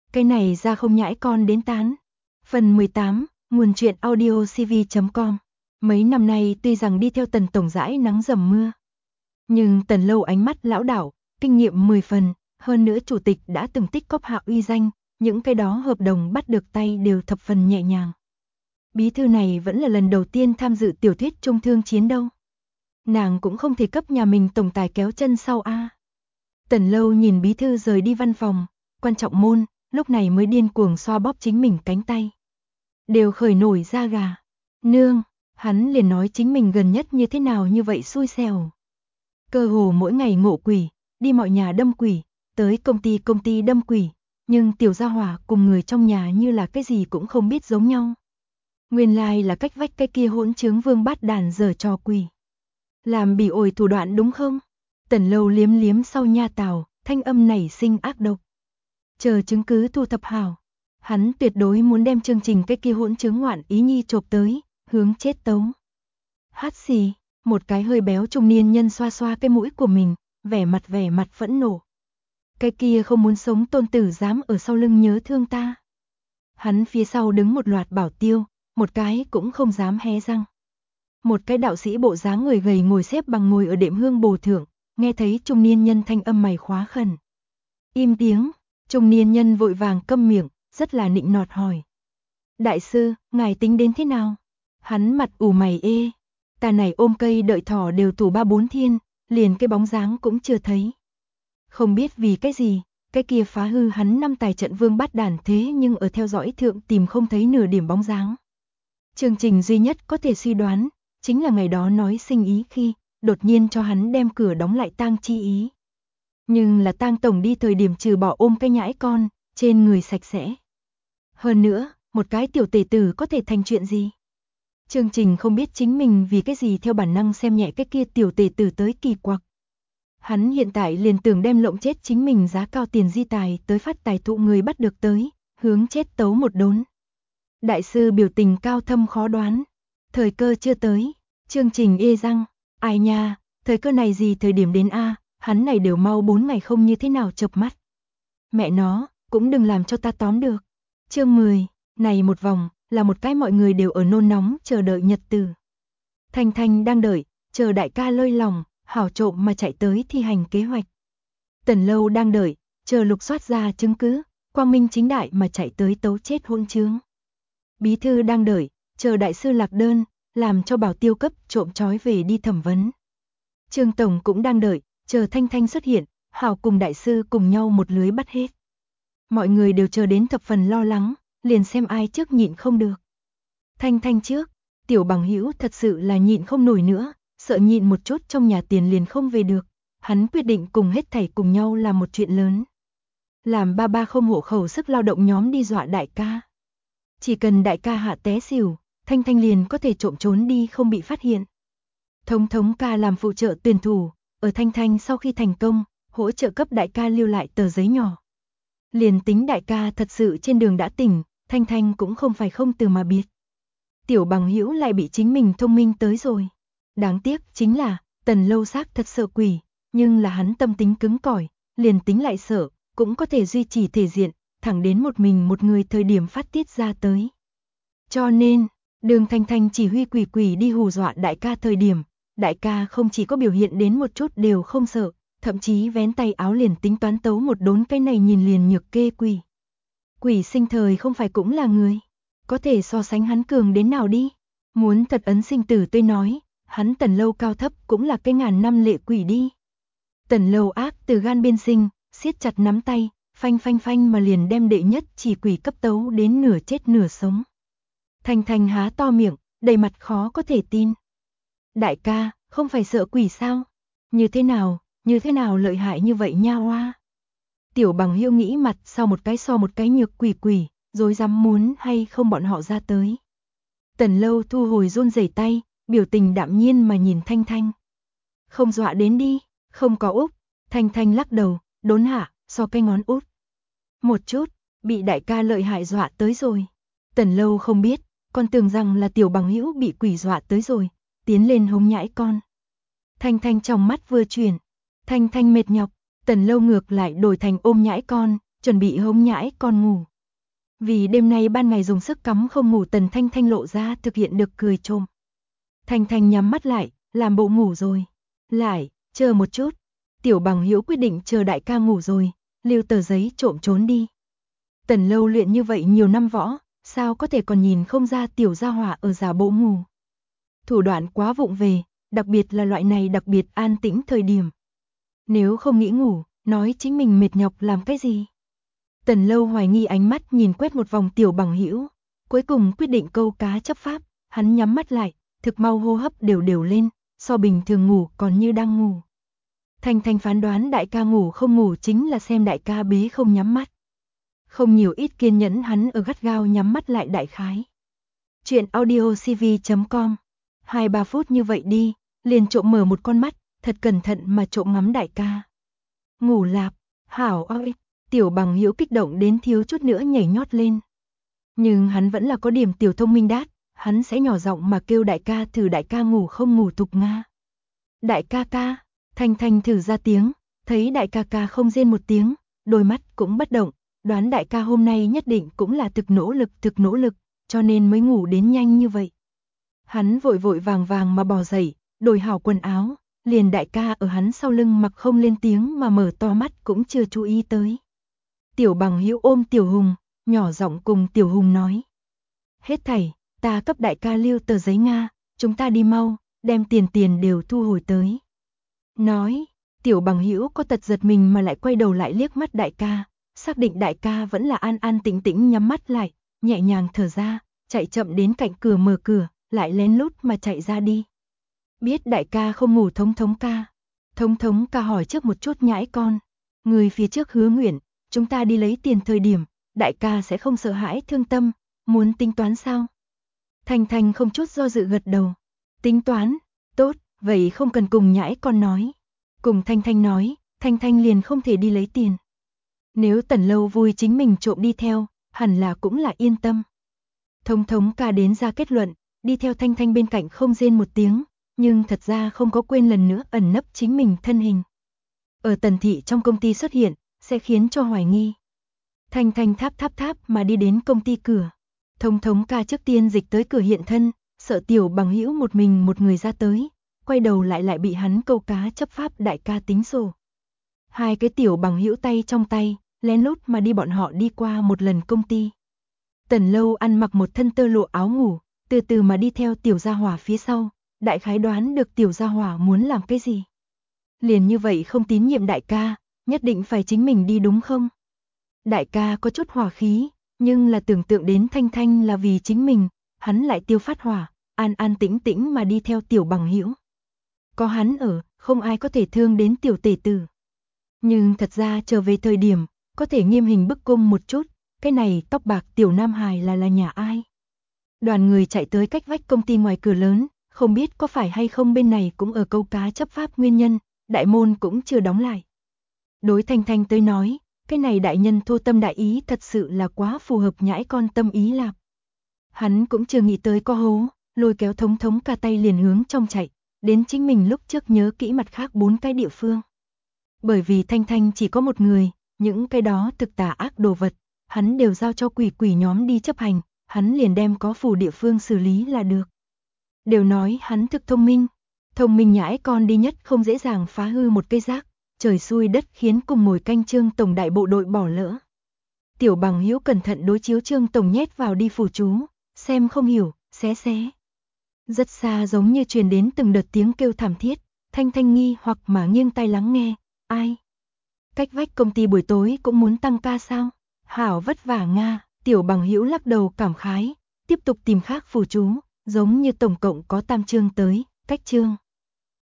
Cái này ra không nhãi con đến tán. Phần 18, nguồn truyện audio cv.com. Mấy năm nay tuy rằng đi theo Tần tổng dãi nắng dầm mưa, nhưng Tần Lâu ánh mắt lão đảo, kinh nghiệm 10 phần, hơn nữa chủ tịch đã từng tích cóp hạ uy danh, những cái đó hợp đồng bắt được tay đều thập phần nhẹ nhàng. Bí thư này vẫn là lần đầu tiên tham dự tiểu thuyết trung thương chiến đâu. Nàng cũng không thể cấp nhà mình tổng tài kéo chân sau a. Tần Lâu nhìn bí thư rời đi văn phòng, quan trọng môn, lúc này mới điên cuồng xoa bóp chính mình cánh tay. Đều khởi nổi da gà. Nương, hắn liền nói chính mình gần nhất như thế nào như vậy xui xẻo. Cơ hồ mỗi ngày ngộ quỷ, đi mọi nhà đâm quỷ, tới công ty đâm quỷ, nhưng tiểu gia hỏa cùng người trong nhà như là cái gì cũng không biết giống nhau. Nguyên lai là cách vách cái kia hỗn trướng Vương Bát Đàn giở trò quỷ. Làm bỉ ổi thủ đoạn đúng không? Tần Lâu liếm liếm sau nha tào, thanh âm nảy sinh ác độc. Chờ chứng cứ thu thập hảo, hắn tuyệt đối muốn đem chương trình cái kia hỗn trướng ngoạn ý nhi chộp tới, hướng chết tấu. Hát xì, một cái hơi béo trung niên nhân xoa xoa cái mũi của mình, vẻ mặt phẫn nộ. Cái kia không muốn sống tôn tử dám ở sau lưng nhớ thương ta. Hắn phía sau đứng một loạt bảo tiêu, một cái cũng không dám hé răng. Một cái đạo sĩ bộ dáng người gầy ngồi xếp bằng ngồi ở đệm hương bồ thượng, nghe thấy trung niên nhân thanh âm mày khóa khẩn. Im tiếng, trung niên nhân vội vàng câm miệng, rất là nịnh nọt hỏi. Đại sư, ngài tính đến thế nào? Hắn mặt ủ mày ê. Ta này ôm cây đợi thỏ đều tủ 3-4 thiên, liền cái bóng dáng cũng chưa thấy. Không biết vì cái gì, cái kia phá hư hắn 5 tài trận Vương Bát Đàn thế nhưng ở theo dõi thượng tìm không thấy nửa điểm bóng dáng. Chương trình duy nhất có thể suy đoán, chính là ngày đó nói sinh ý khi, đột nhiên cho hắn đem cửa đóng lại tang chi ý. Nhưng là tang tổng đi thời điểm trừ bỏ ôm cái nhãi con, trên người sạch sẽ. Hơn nữa, một cái tiểu tể tử có thể thành chuyện gì? Chương trình không biết chính mình vì cái gì theo bản năng xem nhẹ cái kia tiểu tể tử tới kỳ quặc. Hắn hiện tại liền tưởng đem lộng chết chính mình giá cao tiền di tài tới phát tài thụ người bắt được tới, hướng chết tấu một đốn. Đại sư biểu tình cao thâm khó đoán. Thời cơ chưa tới, chương trình ê răng, ai nha, thời cơ này gì thời điểm đến a, hắn này đều mau 4 ngày không như thế nào chợp mắt. Mẹ nó, cũng đừng làm cho ta tóm được. Chương 10, này một vòng, là một cái mọi người đều ở nôn nóng chờ đợi nhật từ. Thanh Thanh đang đợi, chờ đại ca lơi lòng, hảo trộm mà chạy tới thi hành kế hoạch. Tần Lâu đang đợi, chờ lục soát ra chứng cứ, quang minh chính đại mà chạy tới tấu chết hỗn trướng. Bí thư đang đợi, chờ đại sư lạc đơn, làm cho bảo tiêu cấp trộm trói về đi thẩm vấn. Trương tổng cũng đang đợi, chờ Thanh Thanh xuất hiện, hảo cùng đại sư cùng nhau một lưới bắt hết. Mọi người đều chờ đến thập phần lo lắng, liền xem ai trước nhịn không được. Thanh Thanh trước, tiểu bằng hữu thật sự là nhịn không nổi nữa, sợ nhịn một chút trong nhà tiền liền không về được. Hắn quyết định cùng hết thảy cùng nhau làm một chuyện lớn. Làm ba không hộ khẩu sức lao động nhóm đi dọa đại ca. Chỉ cần đại ca hạ té xỉu, Thanh Thanh liền có thể trộm trốn đi không bị phát hiện. Thống ca làm phụ trợ tuyển thủ, ở Thanh Thanh sau khi thành công, hỗ trợ cấp đại ca lưu lại tờ giấy nhỏ. Liền tính đại ca thật sự trên đường đã tỉnh, Thanh Thanh cũng không phải không từ mà biết. Tiểu bằng hữu lại bị chính mình thông minh tới rồi. Đáng tiếc chính là, Tần Lâu xác thật sợ quỷ, nhưng là hắn tâm tính cứng cỏi, liền tính lại sợ, cũng có thể duy trì thể diện, thẳng đến một mình một người thời điểm phát tiết ra tới. Cho nên, đường Thanh Thanh chỉ huy quỷ đi hù dọa đại ca thời điểm, đại ca không chỉ có biểu hiện đến một chút đều không sợ, thậm chí vén tay áo liền tính toán tấu một đốn cái này nhìn liền nhược kê quỷ. Quỷ sinh thời không phải cũng là người, có thể so sánh hắn cường đến nào đi. Muốn thật ấn sinh tử tôi nói, hắn Tần Lâu cao thấp cũng là cái ngàn năm lệ quỷ đi. Tần Lâu ác từ gan biên sinh, siết chặt nắm tay, phanh mà liền đem đệ nhất chỉ quỷ cấp tấu đến nửa chết nửa sống. Thanh Thanh há to miệng, đầy mặt khó có thể tin. Đại ca, không phải sợ quỷ sao? Như thế nào lợi hại như vậy nha hoa? Tiểu bằng hữu nghĩ mặt sau một cái so một cái nhược quỷ, rồi dám muốn hay không bọn họ ra tới. Tần Lâu thu hồi run rẩy tay, biểu tình đạm nhiên mà nhìn Thanh Thanh. Không dọa đến đi, không có úp. Thanh Thanh lắc đầu, đốn hạ, so cái ngón út. Một chút, bị đại ca lợi hại dọa tới rồi. Tần Lâu không biết, con tưởng rằng là tiểu bằng hữu bị quỷ dọa tới rồi, tiến lên hống nhãi con. Thanh Thanh trong mắt vừa chuyển, Thanh Thanh mệt nhọc, Tần Lâu ngược lại đổi thành ôm nhãi con, chuẩn bị hống nhãi con ngủ. Vì đêm nay ban ngày dùng sức cắm không ngủ, Tần Thanh Thanh lộ ra thực hiện được cười trộm. Thanh Thanh nhắm mắt lại, làm bộ ngủ rồi. Lại, chờ một chút. Tiểu Bằng Hữu quyết định chờ đại ca ngủ rồi, lưu tờ giấy trộm trốn đi. Tần Lâu luyện như vậy nhiều năm võ, sao có thể còn nhìn không ra tiểu gia hỏa ở giả bộ ngủ. Thủ đoạn quá vụng về, đặc biệt là loại này đặc biệt an tĩnh thời điểm. Nếu không nghĩ ngủ, nói chính mình mệt nhọc làm cái gì? Tần Lâu hoài nghi ánh mắt nhìn quét một vòng Tiểu Bằng Hữu, cuối cùng quyết định câu cá chấp pháp, hắn nhắm mắt lại, thực mau hô hấp đều đều lên, so bình thường ngủ còn như đang ngủ. Thanh Thanh phán đoán đại ca ngủ không ngủ chính là xem đại ca bế không nhắm mắt. Không nhiều ít kiên nhẫn, hắn ở gắt gao nhắm mắt lại đại khái. Chuyện audiocv.com 2-3 phút như vậy đi, liền trộm mở một con mắt, thật cẩn thận mà trộm ngắm đại ca. Ngủ lạp, hảo ơi, Tiểu Bằng Hữu kích động đến thiếu chút nữa nhảy nhót lên. Nhưng hắn vẫn là có điểm tiểu thông minh đát, hắn sẽ nhỏ giọng mà kêu đại ca thử đại ca ngủ không ngủ tục nga. Đại ca ca, Thanh Thanh thử ra tiếng, thấy đại ca ca không rên một tiếng, đôi mắt cũng bất động, đoán đại ca hôm nay nhất định cũng là thực nỗ lực, cho nên mới ngủ đến nhanh như vậy. Hắn vội vội vàng vàng mà bò dậy, đổi hảo quần áo, liền đại ca ở hắn sau lưng mặc không lên tiếng mà mở to mắt cũng chưa chú ý tới. Tiểu Bằng Hữu ôm Tiểu Hùng, nhỏ giọng cùng Tiểu Hùng nói. Hết thảy, ta cấp đại ca lưu tờ giấy Nga, chúng ta đi mau, đem tiền đều thu hồi tới. Nói, Tiểu Bằng Hữu có tật giật mình mà lại quay đầu lại liếc mắt đại ca, xác định đại ca vẫn là an an tĩnh tĩnh nhắm mắt lại, nhẹ nhàng thở ra, chạy chậm đến cạnh cửa mở cửa, lại lén lút mà chạy ra đi. Biết đại ca không ngủ Thống thống ca hỏi trước một chút nhãi con, người phía trước hứa nguyện, chúng ta đi lấy tiền thời điểm, đại ca sẽ không sợ hãi thương tâm, muốn tính toán sao? Thanh Thanh không chút do dự gật đầu, tính toán, tốt, vậy không cần cùng nhãi con nói. Cùng Thanh Thanh nói, Thanh Thanh liền không thể đi lấy tiền. Nếu Tần Lâu vui chính mình trộm đi theo, hẳn là cũng là yên tâm. Thống ca đến ra kết luận, đi theo Thanh Thanh bên cạnh không rên một tiếng, nhưng thật ra không có quên lần nữa ẩn nấp chính mình thân hình. Ở Tần thị trong công ty xuất hiện, sẽ khiến cho hoài nghi. Thanh Thanh tháp mà đi đến công ty cửa. Thống ca trước tiên dịch tới cửa hiện thân, sợ Tiểu Bằng Hữu một mình một người ra tới, quay đầu lại bị hắn câu cá chấp pháp đại ca tính sổ. Hai cái Tiểu Bằng Hữu tay trong tay, lén lút mà đi bọn họ đi qua một lần công ty. Tần Lâu ăn mặc một thân tơ lụa áo ngủ, từ từ mà đi theo Tiểu Gia Hỏa phía sau, đại khái đoán được Tiểu Gia Hỏa muốn làm cái gì. Liền như vậy không tín nhiệm đại ca, nhất định phải chính mình đi đúng không? Đại ca có chút hỏa khí, nhưng là tưởng tượng đến Thanh Thanh là vì chính mình, hắn lại tiêu phát hỏa, an an tĩnh tĩnh mà đi theo Tiểu Bằng Hữu. Có hắn ở, không ai có thể thương đến Tiểu tể tử. Nhưng thật ra trở về thời điểm, có thể nghiêm hình bức cung một chút, cái này tóc bạc Tiểu Nam Hài là nhà ai? Đoàn người chạy tới cách vách công ty ngoài cửa lớn, không biết có phải hay không bên này cũng ở câu cá chấp pháp nguyên nhân, đại môn cũng chưa đóng lại. Đối Thanh Thanh tới nói, cái này đại nhân thô tâm đại ý thật sự là quá phù hợp nhãi con tâm ý lạp. Hắn cũng chưa nghĩ tới có hố, lôi kéo thống ca tay liền hướng trong chạy, đến chính mình lúc trước nhớ kỹ mặt khác 4 cái địa phương. Bởi vì Thanh Thanh chỉ có một người, những cái đó thực tà ác đồ vật, hắn đều giao cho quỷ nhóm đi chấp hành, hắn liền đem có phù địa phương xử lý là được. Đều nói hắn thực thông minh nhãi con đi nhất không dễ dàng phá hư một cây rác, trời xui đất khiến cùng ngồi canh Trương tổng đại bộ đội bỏ lỡ. Tiểu Bằng Hữu cẩn thận đối chiếu Trương tổng nhét vào đi phù chú, xem không hiểu, xé. Rất xa giống như truyền đến từng đợt tiếng kêu thảm thiết, Thanh Thanh nghi hoặc mà nghiêng tai lắng nghe, ai? Cách vách công ty buổi tối cũng muốn tăng ca sao? Hảo vất vả Nga, Tiểu Bằng Hữu lắc đầu cảm khái, tiếp tục tìm khác phù chú, giống như tổng cộng có tam chương tới, cách chương.